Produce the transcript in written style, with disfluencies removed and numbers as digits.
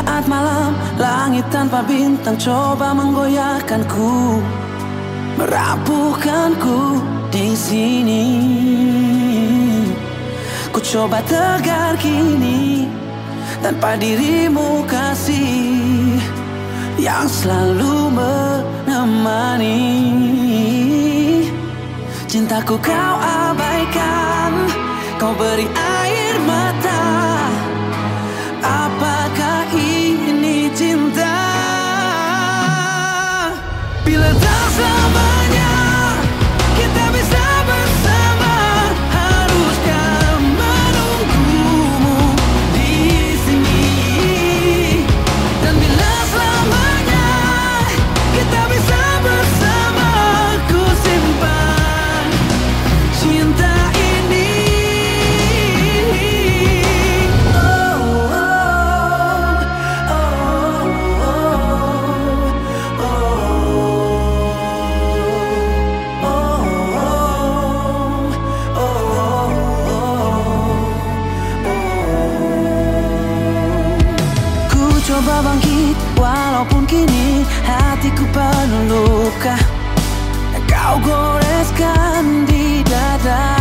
Saat malam, langit tanpa bintang coba menggoyahkanku, merapuhkanku di sini. Ku coba tegar kini tanpa dirimu kasih yang selalu menemani. Cintaku kau abaikan, kau beri air mata. Apakah ini cinta? Bila tak selamanya kita bisa bersama, haruskah menunggumu di sini? Dan bila selamanya kita bisa bersama, ku simpan cinta ini. Coba bangkit walaupun kini hatiku penuh luka, kau goreskan di dada.